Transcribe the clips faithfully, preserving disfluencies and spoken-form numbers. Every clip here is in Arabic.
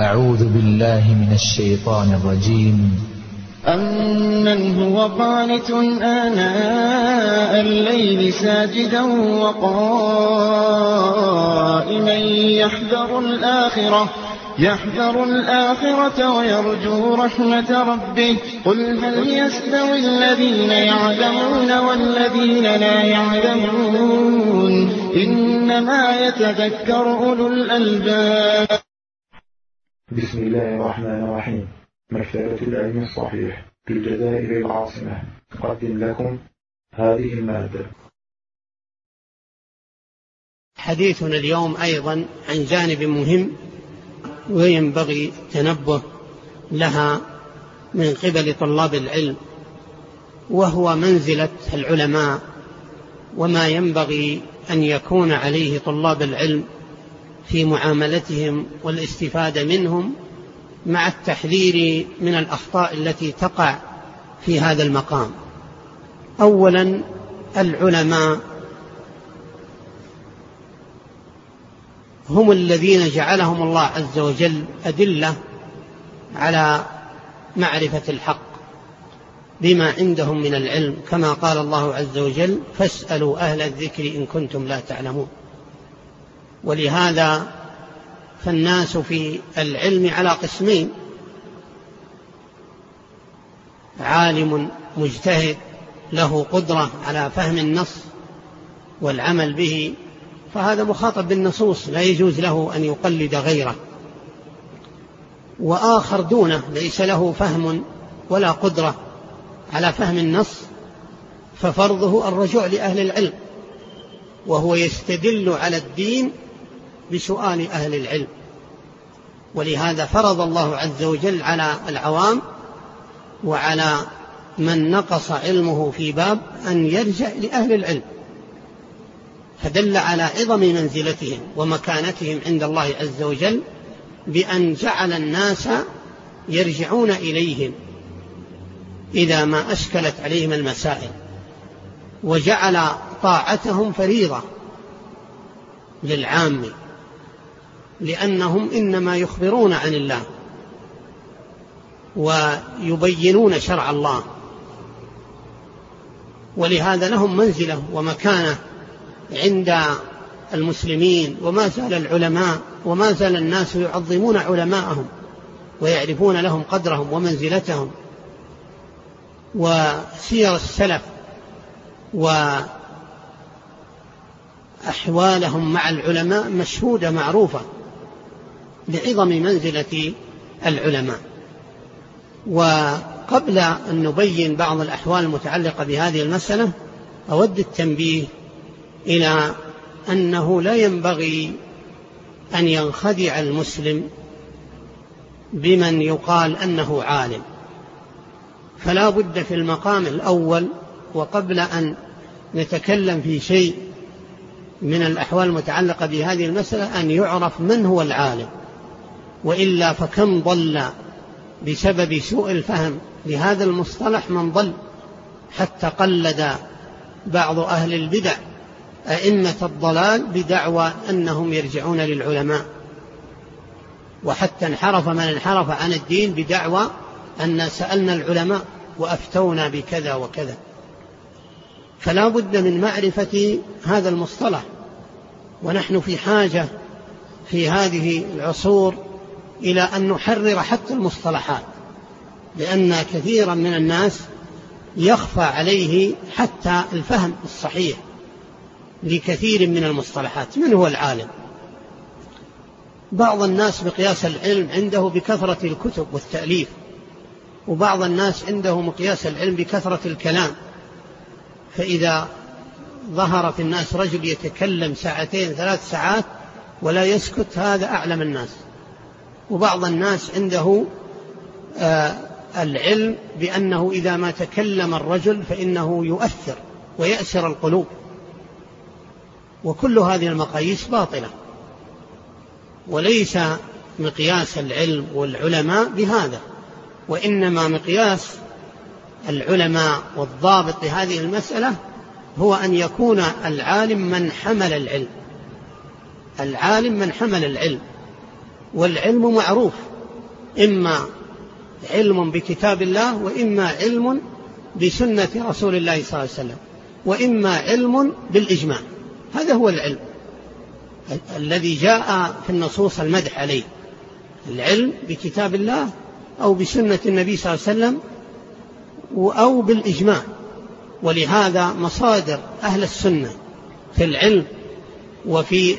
أعوذ بالله من الشيطان الرجيم. أمن هو قانت آناء الليل ساجدا وقائما يحذر الآخرة يحذر الآخرة ويرجو رحمة ربه قل هل يستوي الذين يعلمون والذين لا يعلمون إنما يتذكر أولو الألباب. بسم الله الرحمن الرحيم. مكتبة العلم الصحيح في الجزائر العاصمة تقدم لكم هذه المادة. حديثنا اليوم أيضا عن جانب مهم وينبغي التنبه لها من قبل طلاب العلم، وهو منزلة العلماء وما ينبغي أن يكون عليه طلاب العلم في معاملتهم والاستفادة منهم، مع التحذير من الأخطاء التي تقع في هذا المقام. أولا، العلماء هم الذين جعلهم الله عز وجل أدلة على معرفة الحق بما عندهم من العلم، كما قال الله عز وجل: فاسألوا أهل الذكر إن كنتم لا تعلمون. ولهذا فالناس في العلم على قسمين: عالم مجتهد له قدرة على فهم النص والعمل به، فهذا مخاطب بالنصوص لا يجوز له أن يقلد غيره، وآخر دونه ليس له فهم ولا قدرة على فهم النص، ففرضه الرجوع لأهل العلم، وهو يستدل على الدين بسؤال أهل العلم. ولهذا فرض الله عز وجل على العوام وعلى من نقص علمه في باب أن يرجع لأهل العلم، فدل على عظم منزلتهم ومكانتهم عند الله عز وجل، بأن جعل الناس يرجعون إليهم إذا ما أشكلت عليهم المسائل، وجعل طاعتهم فريضة للعام، لأنهم إنما يخبرون عن الله ويبينون شرع الله، ولهذا لهم منزلة ومكانة عند المسلمين. وما زال العلماء وما زال الناس يعظمون علماءهم ويعرفون لهم قدرهم ومنزلتهم، وسير السلف وأحوالهم مع العلماء مشهودة معروفة لعظم منزلة العلماء. وقبل أن نبين بعض الأحوال المتعلقة بهذه المسألة، أود التنبيه إلى أنه لا ينبغي أن ينخدع المسلم بمن يقال أنه عالم، فلا بد في المقام الأول وقبل أن نتكلم في شيء من الأحوال المتعلقة بهذه المسألة أن يعرف من هو العالم، وإلا فكم ضل بسبب سوء الفهم لهذا المصطلح من ضل، حتى قلد بعض أهل البدع أئمة الضلال بدعوى أنهم يرجعون للعلماء، وحتى انحرف من انحرف عن الدين بدعوى أن سألنا العلماء وأفتونا بكذا وكذا. فلا بد من معرفة هذا المصطلح، ونحن في حاجة في هذه العصور إلى أن نحرر حتى المصطلحات، لأن كثيرا من الناس يخفى عليه حتى الفهم الصحيح لكثير من المصطلحات. من هو العالم؟ بعض الناس مقياس العلم عنده بكثرة الكتب والتأليف، وبعض الناس عنده مقياس العلم بكثرة الكلام، فإذا ظهر في الناس رجل يتكلم ساعتين ثلاث ساعات ولا يسكت، هذا أعلم الناس. وبعض الناس عنده آه العلم بأنه إذا ما تكلم الرجل فإنه يؤثر ويأسر القلوب، وكل هذه المقاييس باطلة، وليس مقياس العلم والعلماء بهذا، وإنما مقياس العلماء والضابط لهذه المسألة هو أن يكون العالم من حمل العلم. العالم من حمل العلم، والعلم معروف إما علم بكتاب الله، وإما علم بسنة رسول الله صلى الله عليه وسلم، وإما علم بالإجماع. هذا هو العلم الذي جاء في النصوص المدح عليه، العلم بكتاب الله أو بسنة النبي صلى الله عليه وسلم أو بالإجماع. ولهذا مصادر أهل السنة في العلم وفي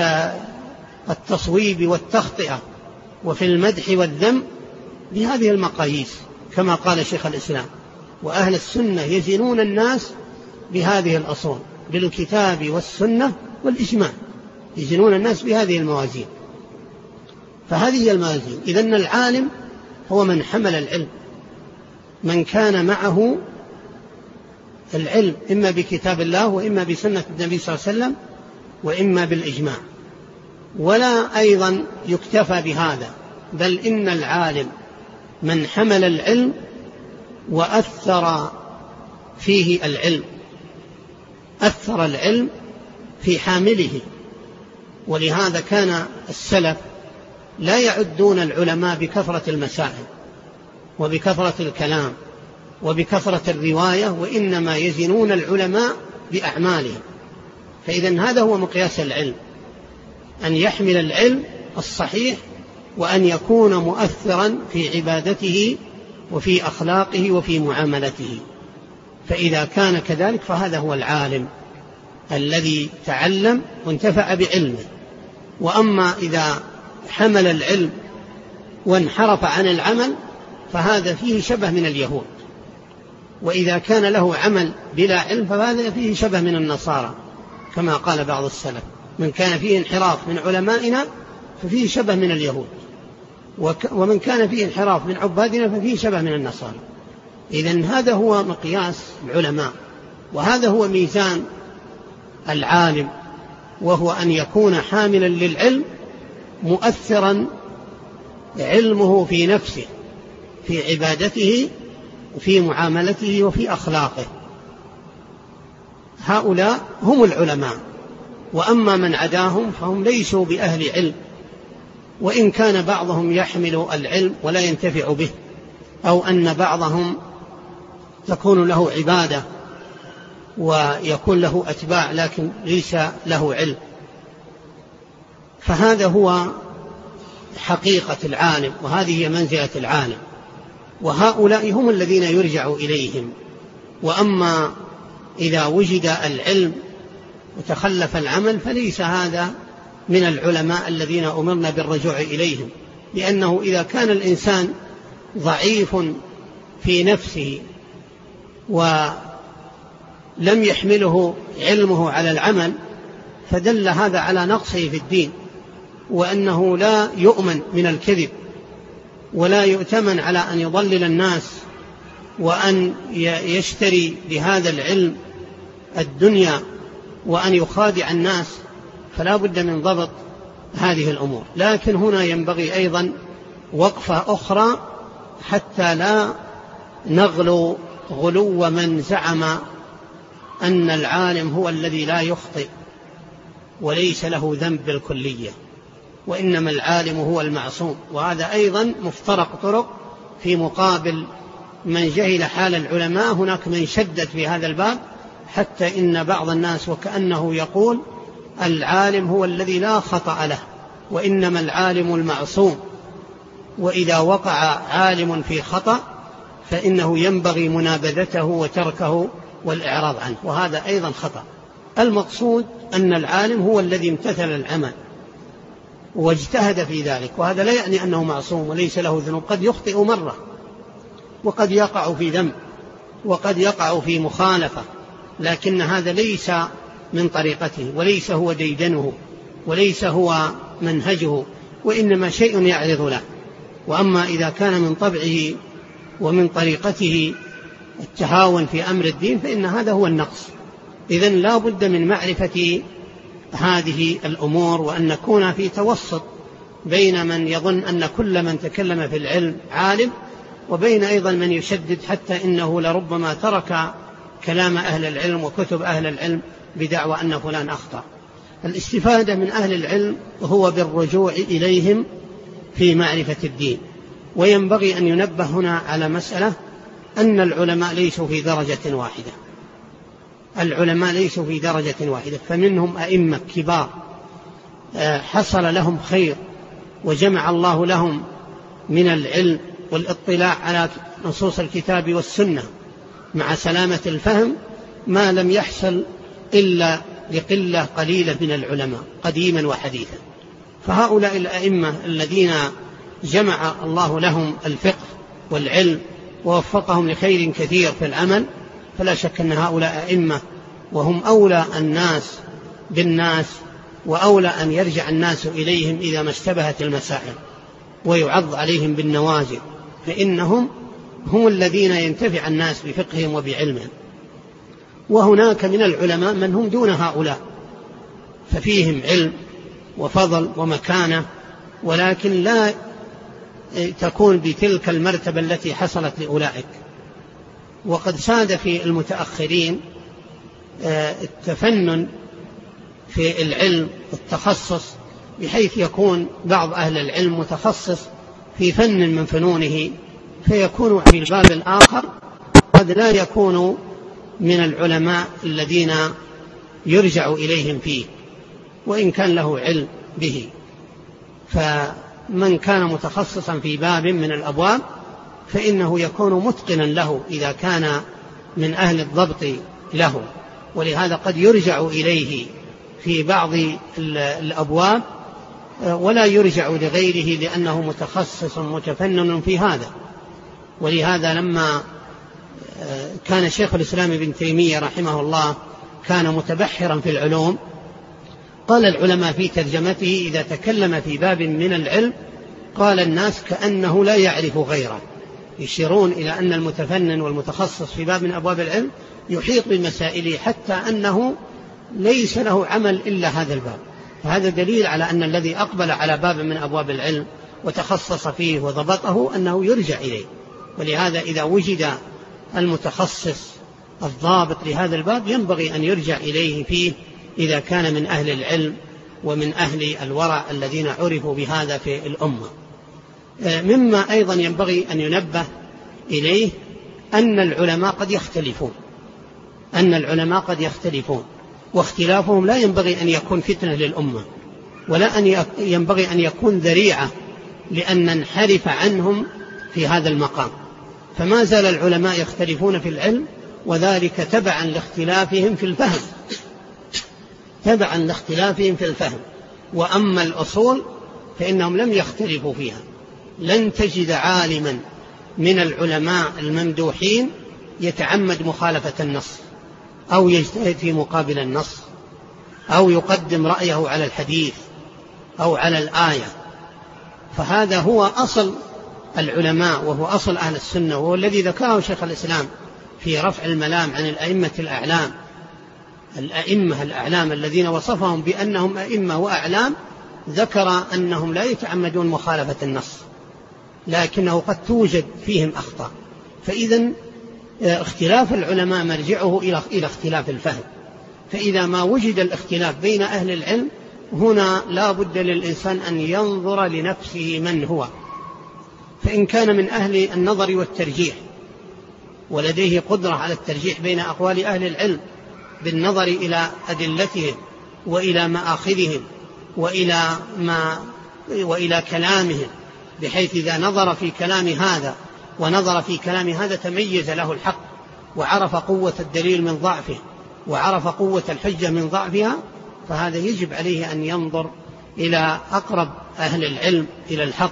التصويب والتخطئة وفي المدح والذم بهذه المقاييس، كما قال شيخ الإسلام: وأهل السنة يزنون الناس بهذه الأصول، بالكتاب والسنة والإجماع، يزنون الناس بهذه الموازين. فهذه هي الموازين. إذن العالم هو من حمل العلم، من كان معه العلم إما بكتاب الله وإما بسنة النبي صلى الله عليه وسلم وإما بالإجماع. ولا أيضا يكتفى بهذا، بل إن العالم من حمل العلم وأثر فيه العلم، أثر العلم في حامله. ولهذا كان السلف لا يعدون العلماء بكثرة المسائل وبكثرة الكلام وبكثرة الرواية، وإنما يزنون العلماء بأعمالهم. فإذن هذا هو مقياس العلم، أن يحمل العلم الصحيح وأن يكون مؤثرا في عبادته وفي أخلاقه وفي معاملته. فإذا كان كذلك فهذا هو العالم الذي تعلم وانتفع بعلمه. وأما إذا حمل العلم وانحرف عن العمل فهذا فيه شبه من اليهود، وإذا كان له عمل بلا علم فهذا فيه شبه من النصارى، كما قال بعض السلف: من كان فيه انحراف من علمائنا ففيه شبه من اليهود، ومن كان فيه انحراف من عبادنا ففيه شبه من النصارى. إذن هذا هو مقياس العلماء، وهذا هو ميزان العالم، وهو أن يكون حاملا للعلم مؤثرا علمه في نفسه، في عبادته وفي معاملته وفي أخلاقه. هؤلاء هم العلماء. وأما من عداهم فهم ليسوا بأهل علم، وإن كان بعضهم يحمل العلم ولا ينتفع به، أو أن بعضهم تكون له عبادة ويكون له أتباع لكن ليس له علم. فهذا هو حقيقة العالم، وهذه هي منزلة العالم، وهؤلاء هم الذين يرجع إليهم. وأما إذا وجد العلم وتخلف العمل فليس هذا من العلماء الذين أمرنا بالرجوع إليهم، لأنه إذا كان الإنسان ضعيف في نفسه ولم يحمله علمه على العمل فدل هذا على نقصه في الدين، وأنه لا يؤمن من الكذب ولا يؤتمن على أن يضلل الناس وأن يشتري بهذا العلم الدنيا وأن يخادع الناس. فلا بد من ضبط هذه الأمور. لكن هنا ينبغي أيضا وقفة أخرى حتى لا نغلو غلو من زعم أن العالم هو الذي لا يخطئ وليس له ذنب بالكلية، وإنما العالم هو المعصوم. وهذا أيضا مفترق طرق في مقابل من جهل حال العلماء. هناك من شدد في هذا الباب حتى إن بعض الناس وكأنه يقول العالم هو الذي لا خطأ له، وإنما العالم المعصوم، وإذا وقع عالم في خطأ فإنه ينبغي منابذته وتركه والإعراض عنه، وهذا أيضا خطأ. المقصود أن العالم هو الذي امتثل العمل واجتهد في ذلك، وهذا لا يعني أنه معصوم وليس له ذنوب. قد يخطئ مرة، وقد يقع في ذنب، وقد يقع في مخالفة، لكن هذا ليس من طريقته وليس هو ديدنه وليس هو منهجه، وإنما شيء يعرض له. وأما إذا كان من طبعه ومن طريقته التهاون في أمر الدين فإن هذا هو النقص. إذن لا بد من معرفة هذه الأمور، وأن نكون في توسط بين من يظن أن كل من تكلم في العلم عالم، وبين أيضا من يشدد حتى إنه لربما ترك كلام أهل العلم وكتب أهل العلم بدعوى أن فلان أخطأ. الاستفادة من أهل العلم هو بالرجوع إليهم في معرفة الدين، وينبغي أن ينبه هنا على مسألة، أن العلماء ليسوا في درجة واحدة، العلماء ليسوا في درجة واحدة، فمنهم أئمة كبار حصل لهم خير وجمع الله لهم من العلم والاطلاع على نصوص الكتاب والسنة مع سلامة الفهم ما لم يحصل إلا لقلة قليلة من العلماء قديما وحديثا. فهؤلاء الأئمة الذين جمع الله لهم الفقه والعلم ووفقهم لخير كثير في العمل، فلا شك أن هؤلاء أئمة، وهم أولى الناس بالناس، وأولى أن يرجع الناس إليهم إذا ما اشتبهت المسائل ويعض عليهم بالنواجذ، فإنهم هم الذين ينتفع الناس بفقههم وبعلمهم. وهناك من العلماء من هم دون هؤلاء، ففيهم علم وفضل ومكانة، ولكن لا تكون بتلك المرتبة التي حصلت لأولئك. وقد ساد في المتأخرين التفنن في العلم والتخصص، بحيث يكون بعض أهل العلم متخصص في فن من فنونه، فيكون في الباب الآخر قد لا يكون من العلماء الذين يرجع إليهم فيه وإن كان له علم به. فمن كان متخصصا في باب من الأبواب فإنه يكون متقنا له إذا كان من أهل الضبط له، ولهذا قد يرجع إليه في بعض الأبواب ولا يرجع لغيره لأنه متخصص متفنن في هذا. ولهذا لما كان شيخ الإسلام ابن تيمية رحمه الله كان متبحرا في العلوم، قال العلماء في ترجمته إذا تكلم في باب من العلم قال الناس كأنه لا يعرف غيره، يشيرون إلى أن المتفنن والمتخصص في باب من أبواب العلم يحيط بمسائله حتى أنه ليس له عمل إلا هذا الباب. فهذا دليل على أن الذي أقبل على باب من أبواب العلم وتخصص فيه وضبطه أنه يرجع إليه. ولهذا إذا وجد المتخصص الضابط لهذا الباب ينبغي أن يرجع إليه فيه إذا كان من أهل العلم ومن أهل الورع الذين عرفوا بهذا في الأمة. مما أيضا ينبغي أن ينبه إليه أن العلماء قد يختلفون، أن العلماء قد يختلفون واختلافهم لا ينبغي أن يكون فتنة للأمة، ولا أن ينبغي أن يكون ذريعة لأن ننحرف عنهم في هذا المقام. فما زال العلماء يختلفون في العلم، وذلك تبعا لاختلافهم في الفهم، تبعا لاختلافهم في الفهم. وأما الأصول فإنهم لم يختلفوا فيها. لن تجد عالما من العلماء الممدوحين يتعمد مخالفة النص أو يجتهد في مقابل النص أو يقدم رأيه على الحديث أو على الآية. فهذا هو أصل العلماء وهو أصل أهل السنة، وهو الذي ذكره شيخ الإسلام في رفع الملام عن الأئمة الأعلام. الأئمة الأعلام الذين وصفهم بأنهم أئمة وأعلام ذكر أنهم لا يتعمدون مخالفة النص، لكنه قد توجد فيهم أخطاء. فإذا اختلاف العلماء مرجعه إلى اختلاف الفهم. فإذا ما وجد الاختلاف بين أهل العلم هنا لا بد للإنسان أن ينظر لنفسه من هو. فإن كان من أهل النظر والترجيح ولديه قدرة على الترجيح بين أقوال أهل العلم بالنظر إلى أدلتهم وإلى مآخذهم وإلى, ما وإلى كلامهم، بحيث إذا نظر في كلام هذا ونظر في كلام هذا تميز له الحق وعرف قوة الدليل من ضعفه وعرف قوة الحجة من ضعفها، فهذا يجب عليه أن ينظر إلى أقرب أهل العلم إلى الحق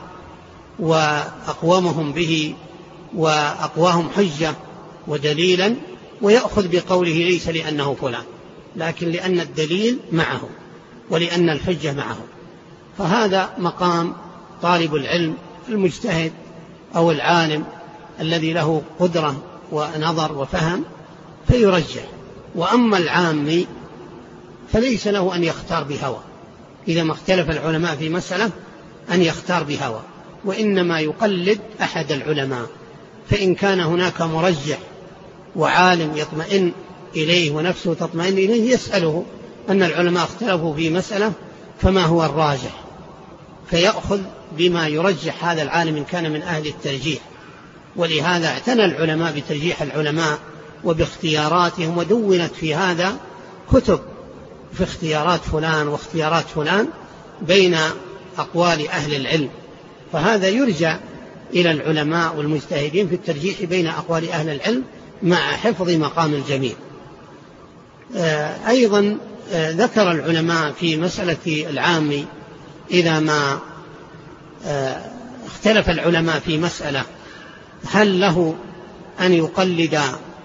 وأقومهم به وأقواهم حجة ودليلا، ويأخذ بقوله ليس لأنه فلان، لكن لأن الدليل معه ولأن الحجة معه. فهذا مقام طالب العلم المجتهد أو العالم الذي له قدرة ونظر وفهم فيرجح. وأما العامي فليس له أن يختار بهوى، إذا ما اختلف العلماء في مسألة أن يختار بهوى، وإنما يقلد أحد العلماء. فإن كان هناك مرجح وعالم يطمئن إليه ونفسه تطمئن إليه يسأله أن العلماء اختلفوا في مسألة فما هو الراجح، فيأخذ بما يرجح هذا العالم إن كان من أهل الترجيح. ولهذا اعتنى العلماء بترجيح العلماء وباختياراتهم، ودونت في هذا كتب في اختيارات فلان واختيارات فلان بين أقوال أهل العلم. فهذا يرجع إلى العلماء والمجتهدين في الترجيح بين أقوال أهل العلم مع حفظ مقام الجميع. أيضا ذكر العلماء في مسألة العام إذا ما اختلف العلماء في مسألة هل له أن يقلد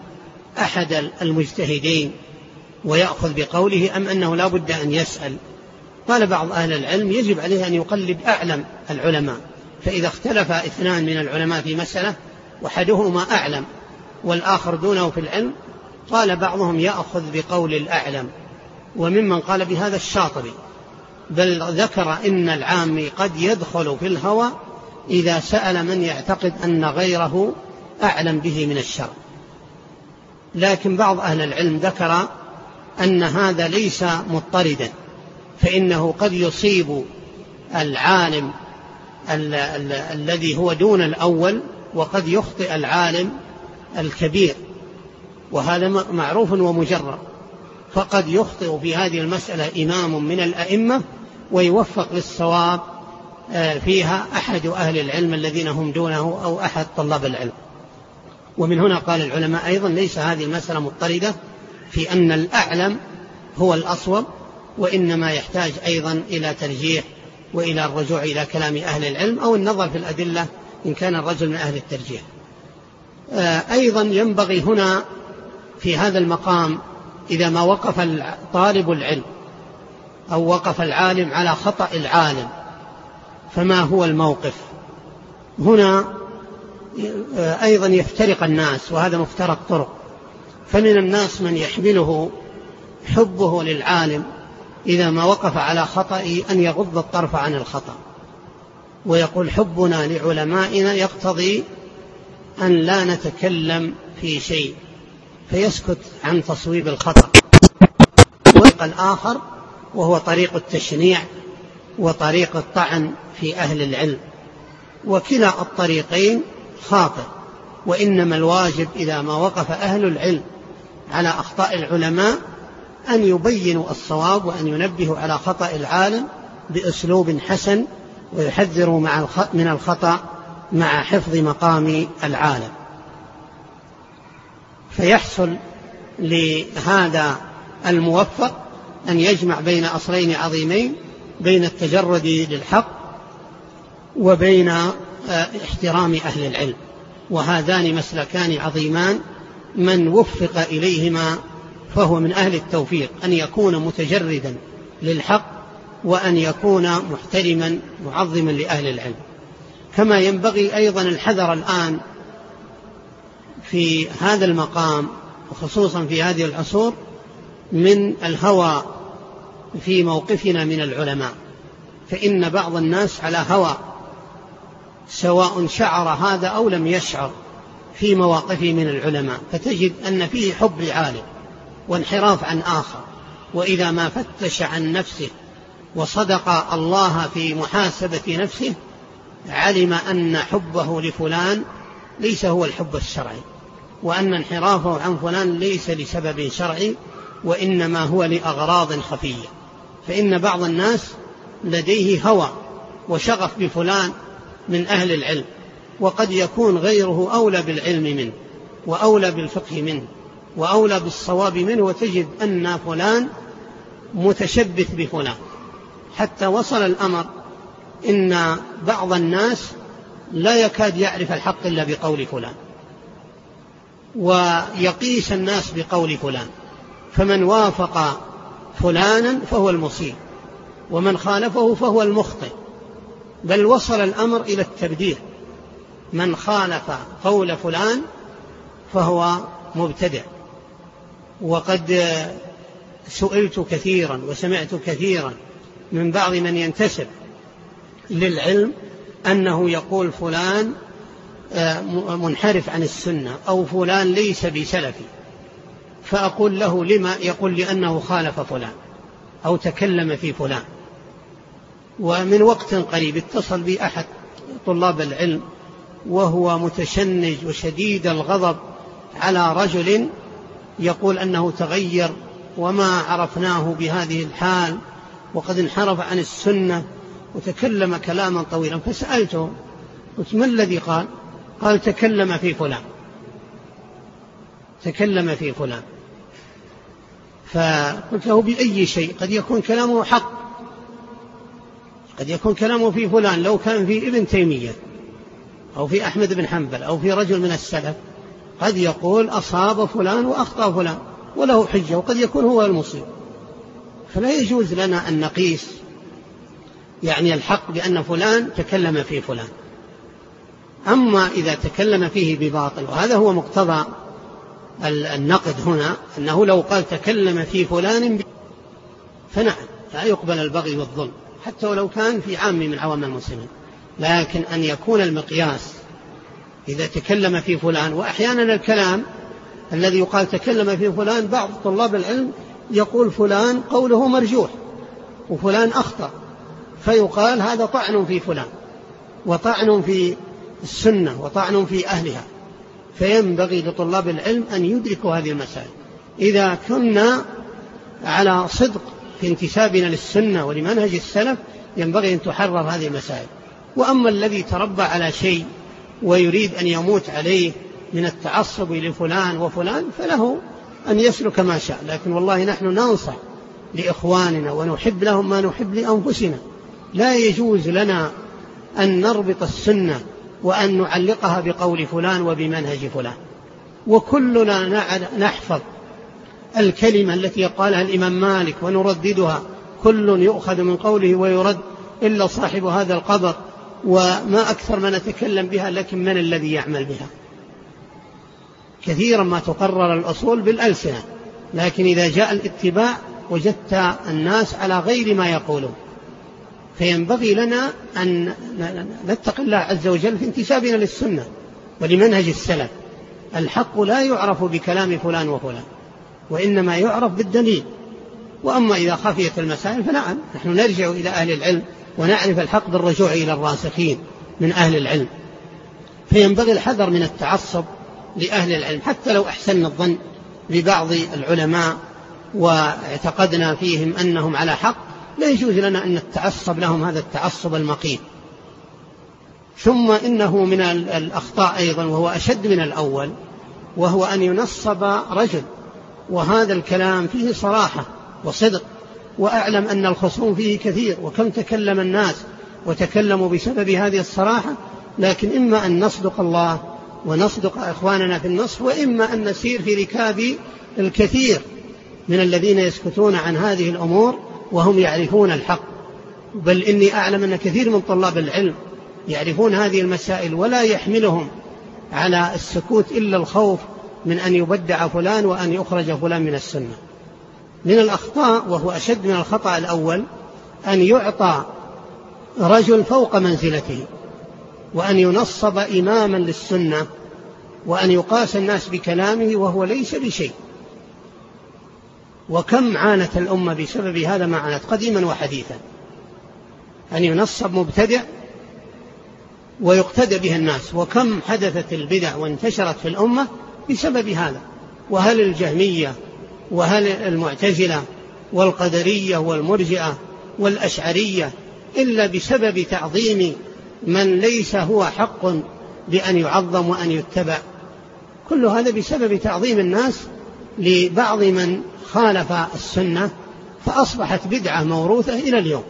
أحد المجتهدين ويأخذ بقوله أم أنه لا بد أن يسأل. قال بعض أهل العلم يجب عليه أن يقلد أعلم العلماء، فإذا اختلف اثنان من العلماء في مسألة وحدهما أعلم والآخر دونه في العلم، قال بعضهم يأخذ بقول الأعلم، وممن قال بهذا الشاطبي، بل ذكر إن العام قد يدخل في الهوى إذا سأل من يعتقد أن غيره أعلم به من الشرع. لكن بعض أهل العلم ذكر أن هذا ليس مضطردا، فإنه قد يصيب العالم ال- ال- الذي هو دون الأول، وقد يخطئ العالم الكبير، وهذا معروف ومجرد. فقد يخطئ في هذه المسألة إمام من الأئمة ويوفق للصواب فيها أحد أهل العلم الذين هم دونه أو أحد طلاب العلم. ومن هنا قال العلماء أيضا ليس هذه المسألة مضطردة في أن الأعلم هو الأصوب، وإنما يحتاج أيضا إلى ترجيح وإلى الرجوع إلى كلام أهل العلم أو النظر في الأدلة إن كان الرجل من أهل الترجيح. أيضا ينبغي هنا في هذا المقام إذا ما وقف طالب العلم أو وقف العالم على خطأ العالم فما هو الموقف؟ هنا أيضا يفترق الناس، وهذا مفترق طرق. فمن الناس من يحمله حبه للعالم إذا ما وقف على خطأ أن يغض الطرف عن الخطأ، ويقول حبنا لعلمائنا يقتضي أن لا نتكلم في شيء، فيسكت عن تصويب الخطأ. والطريق الآخر وهو طريق التشنيع وطريق الطعن في أهل العلم، وكلا الطريقين خاطئ. وإنما الواجب إذا ما وقف أهل العلم على أخطاء العلماء أن يبينوا الصواب وأن ينبهوا على خطأ العالم بأسلوب حسن، ويحذروا من الخطأ مع حفظ مقام العالم. فيحصل لهذا الموفق أن يجمع بين أصلين عظيمين، بين التجرد للحق وبين احترام أهل العلم، وهذان مسلكان عظيمان من وفق إليهما فهو من أهل التوفيق، أن يكون متجردا للحق وأن يكون محترما معظما لأهل العلم. كما ينبغي أيضا الحذر الآن في هذا المقام وخصوصا في هذه العصور من الهوى في موقفنا من العلماء، فإن بعض الناس على هوى سواء شعر هذا أو لم يشعر في مواقفه من العلماء، فتجد أن فيه حب لعالم وانحراف عن آخر، وإذا ما فتش عن نفسه وصدق الله في محاسبة نفسه علم أن حبه لفلان ليس هو الحب الشرعي، وأن انحرافه عن فلان ليس لسبب شرعي وإنما هو لأغراض خفية. فإن بعض الناس لديه هوى وشغف بفلان من أهل العلم، وقد يكون غيره أولى بالعلم منه وأولى بالفقه منه وأولى بالصواب منه، وتجد أن فلان متشبث بفلان، حتى وصل الأمر إن بعض الناس لا يكاد يعرف الحق إلا بقول فلان، ويقيس الناس بقول فلان، فمن وافق فلانا فهو المصيب ومن خالفه فهو المخطئ. بل وصل الأمر إلى التبديع، من خالف قول فلان فهو مبتدع. وقد سئلت كثيرا وسمعت كثيرا من بعض من ينتسب للعلم أنه يقول فلان منحرف عن السنة أو فلان ليس بسلفي، فأقول له لما؟ يقول لأنه خالف فلان أو تكلم في فلان. ومن وقت قريب اتصل بي أحد طلاب العلم وهو متشنج وشديد الغضب على رجل يقول أنه تغير وما عرفناه بهذه الحال وقد انحرف عن السنة، وتكلم كلاما طويلا. فسألته قلت ما الذي قال؟ قال تكلم في فلان تكلم في فلان فقلت له بأي شيء؟ قد يكون كلامه حق، قد يكون كلامه في فلان، لو كان في ابن تيمية أو في أحمد بن حنبل أو في رجل من السلف قد يقول أصاب فلان وأخطأ فلان وله حجة، وقد يكون هو المصيب. فلا يجوز لنا أن نقيس يعني الحق بأن فلان تكلم في فلان. أما إذا تكلم فيه بباطل، وهذا هو مقتضى النقد هنا، أنه لو قال تكلم في فلان فنعم لا يقبل البغي والظلم حتى ولو كان في عام من عوام المسلمين، لكن أن يكون المقياس إذا تكلم في فلان. وأحيانا الكلام الذي يقال تكلم في فلان بعض طلاب العلم يقول فلان قوله مرجوح وفلان أخطأ، فيقال هذا طعن في فلان وطعن في السنة وطعن في أهلها. فينبغي لطلاب العلم أن يدركوا هذه المسائل. إذا كنا على صدق في انتسابنا للسنة ولمنهج السلف ينبغي أن تحرر هذه المسائل. وأما الذي تربى على شيء ويريد أن يموت عليه من التعصب لفلان وفلان فله أن يسلك ما شاء، لكن والله نحن ننصح لإخواننا ونحب لهم ما نحب لأنفسنا. لا يجوز لنا أن نربط السنة وأن نعلقها بقول فلان وبمنهج فلان. وكلنا نحفظ الكلمة التي قالها الإمام مالك ونرددها، كل يؤخذ من قوله ويرد إلا صاحب هذا القبر. وما أكثر ما نتكلم بها، لكن من الذي يعمل بها؟ كثيرا ما تقرر الأصول بالألسنة، لكن إذا جاء الاتباع وجدت الناس على غير ما يقولون. فينبغي لنا أن نتقي الله عز وجل في انتسابنا للسنة ولمنهج السلف. الحق لا يعرف بكلام فلان وفلان، وإنما يعرف بالدليل. وأما إذا خفيت المسائل فنعم نحن نرجع إلى أهل العلم ونعرف الحق بالرجوع إلى الراسخين من أهل العلم. فينبغي الحذر من التعصب لأهل العلم، حتى لو أحسن الظن ببعض العلماء واعتقدنا فيهم أنهم على حق، لا يجوز لنا أن نتعصب لهم هذا التعصب المقيت. ثم إنه من الأخطاء أيضا، وهو أشد من الأول، وهو أن ينصب رجل، وهذا الكلام فيه صراحة وصدق، وأعلم أن الخصوم فيه كثير، وكم تكلم الناس وتكلموا بسبب هذه الصراحة. لكن إما أن نصدق الله ونصدق إخواننا في النصح، وإما أن نسير في ركاب الكثير من الذين يسكتون عن هذه الأمور وهم يعرفون الحق. بل إني أعلم أن كثير من طلاب العلم يعرفون هذه المسائل ولا يحملهم على السكوت إلا الخوف من أن يبدع فلان وأن يخرج فلان من السنة. من الأخطاء، وهو أشد من الخطأ الأول، أن يعطى رجل فوق منزلته، وأن ينصب إماما للسنة، وأن يقاس الناس بكلامه وهو ليس بشيء. وكم عانت الأمة بسبب هذا ما عانت قديما وحديثا، أن ينصب مبتدع ويقتدى به الناس. وكم حدثت البدع وانتشرت في الأمة بسبب هذا. وهل الجهمية وهل المعتزلة والقدرية والمرجئة والأشعرية إلا بسبب تعظيم من ليس هو حق بأن يعظم وأن يتبع؟ كل هذا بسبب تعظيم الناس لبعض من خالف السنة، فأصبحت بدعة موروثة إلى اليوم.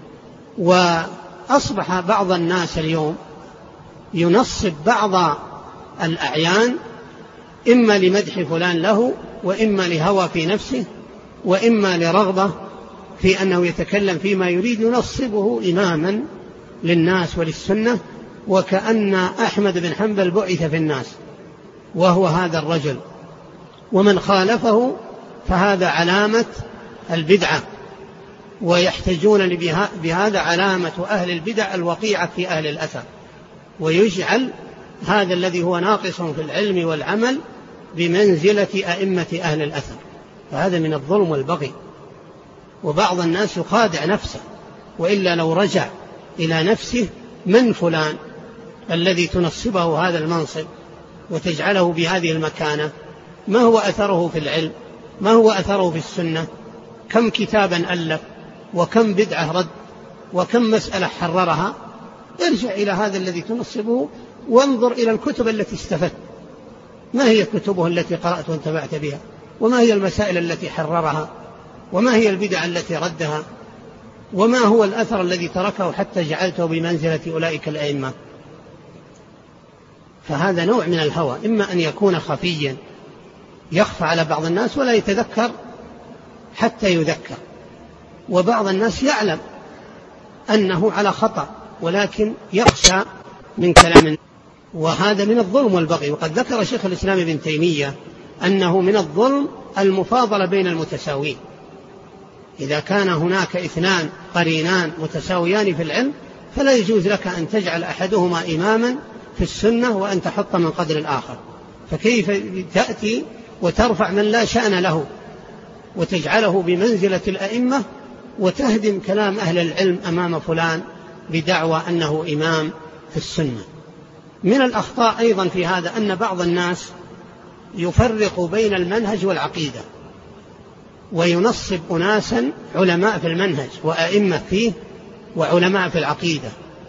وأصبح بعض الناس اليوم ينصب بعض الأعيان إما لمدح فلان له، وإما لهوى في نفسه، وإما لرغبة في أنه يتكلم فيما يريد، ينصبه إماما للناس وللسنة، وكأن أحمد بن حنبل بعث في الناس وهو هذا الرجل. ومن خالفه فهذا علامة البدعة، ويحتجون بهذا علامة أهل البدع الوقيعة في أهل الأثر، ويجعل هذا الذي هو ناقص في العلم والعمل بمنزلة أئمة أهل الأثر. فهذا من الظلم والبغي. وبعض الناس يخادع نفسه وإلا لو رجع إلى نفسه من فلان الذي تنصبه هذا المنصب وتجعله بهذه المكانة، ما هو أثره في العلم، ما هو أثره في السنة، كم كتابا ألف وكم بدعة رد وكم مسألة حررها. ارجع إلى هذا الذي تنصبه وانظر إلى الكتب التي استفدت، ما هي كتبه التي قرأت وانتفعت بها، وما هي المسائل التي حررها، وما هي البدع التي ردها، وما هو الأثر الذي تركه حتى جعلته بمنزلة أولئك الأئمة. فهذا نوع من الهوى، إما أن يكون خفيا يخفى على بعض الناس ولا يتذكر حتى يذكر، وبعض الناس يعلم أنه على خطأ ولكن يخشى من كلام، وهذا من الظلم والبغي. وقد ذكر شيخ الإسلام ابن تيمية أنه من الظلم المفاضلة بين المتساوين. إذا كان هناك اثنان قرينان متساويان في العلم فلا يجوز لك أن تجعل أحدهما إماما في السنة وأن تحط من قدر الآخر. فكيف تأتي وترفع من لا شأن له وتجعله بمنزلة الأئمة وتهدم كلام أهل العلم أمام فلان بدعوى أنه إمام في السنة؟ من الأخطاء أيضا في هذا أن بعض الناس يفرق بين المنهج والعقيدة، وينصب أناسا علماء في المنهج وأئمة فيه وعلماء في العقيدة،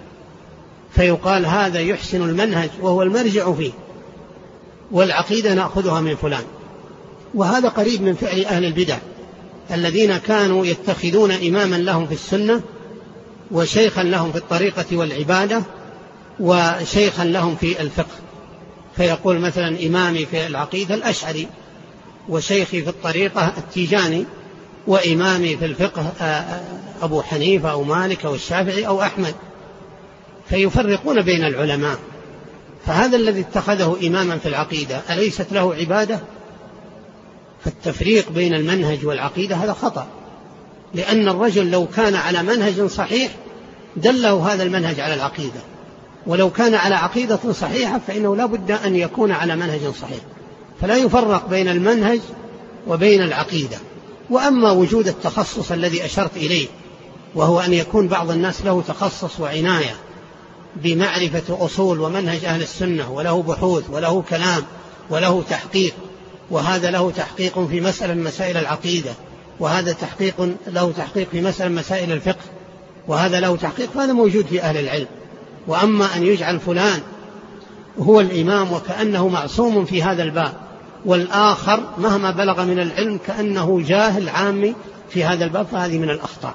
فيقال هذا يحسن المنهج وهو المرجع فيه، والعقيدة نأخذها من فلان. وهذا قريب من فعل أهل البدع الذين كانوا يتخذون إماما لهم في السنة وشيخا لهم في الطريقة والعبادة وشيخا لهم في الفقه، فيقول مثلا إمامي في العقيدة الأشعري، وشيخي في الطريقة التيجاني، وإمامي في الفقه أبو حنيفة أو مالك أو الشافعي أو أحمد، فيفرقون بين العلماء. فهذا الذي اتخذه إماما في العقيدة أليست له عبادة؟ فالتفريق بين المنهج والعقيدة هذا خطأ، لأن الرجل لو كان على منهج صحيح دله هذا المنهج على العقيدة، ولو كان على عقيدة صحيحة فإنه لا بد أن يكون على منهج صحيح، فلا يفرق بين المنهج وبين العقيدة. وأما وجود التخصص الذي أشرت إليه، وهو أن يكون بعض الناس له تخصص وعناية بمعرفة أصول ومنهج أهل السنة، وله بحوث وله كلام وله تحقيق، وهذا له تحقيق في مسألة من مسائل العقيدة، وهذا تحقيق له تحقيق في مسألة من مسائل الفقه، وهذا له تحقيق، فهذا موجود في أهل العلم. وأما أن يجعل فلان هو الإمام وكأنه معصوم في هذا الباب، والآخر مهما بلغ من العلم كأنه جاهل عامي في هذا الباب، فهذه من الأخطاء.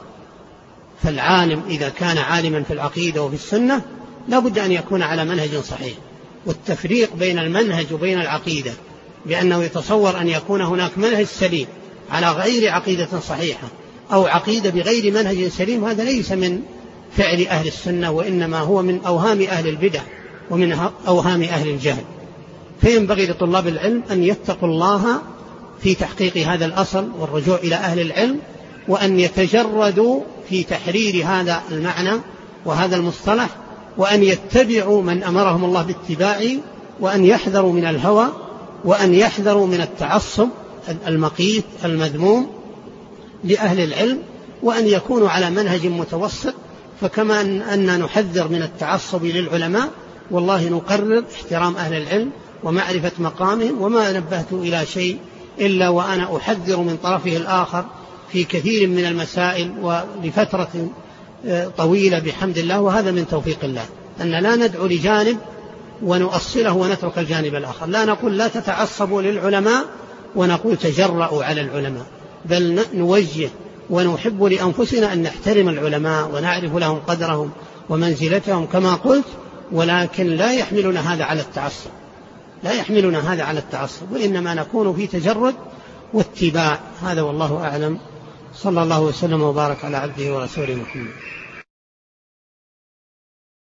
فالعالم إذا كان عالما في العقيدة وفي السنة لا بد أن يكون على منهج صحيح. والتفريق بين المنهج وبين العقيدة بأنه يتصور أن يكون هناك منهج سليم على غير عقيدة صحيحة أو عقيدة بغير منهج سليم، هذا ليس من فعل أهل السنة، وإنما هو من أوهام أهل البدع ومن أوهام أهل الجهل. فينبغي لطلاب العلم أن يتقوا الله في تحقيق هذا الأصل والرجوع إلى أهل العلم، وأن يتجردوا في تحرير هذا المعنى وهذا المصطلح، وأن يتبعوا من أمرهم الله باتباعه، وأن يحذروا من الهوى، وأن يحذروا من التعصب المقيت المذموم لأهل العلم، وأن يكونوا على منهج متوسط. فكما أننا نحذر من التعصب للعلماء، والله نقرر احترام أهل العلم ومعرفة مقامهم. وما نبهت إلى شيء إلا وأنا أحذر من طرفه الآخر في كثير من المسائل ولفترة طويلة بحمد الله، وهذا من توفيق الله، أن لا ندعو لجانب ونؤصله ونترك الجانب الآخر. لا نقول لا تتعصبوا للعلماء ونقول تجرأوا على العلماء، بل نوجه ونحب لأنفسنا أن نحترم العلماء ونعرف لهم قدرهم ومنزلتهم كما قلت، ولكن لا يحملنا هذا على التعصب، لا يحملنا هذا على التعصب، وإنما نكون في تجرد واتباع. هذا والله أعلم. صلى الله وسلم وبارك على عبده ورسوله محمد.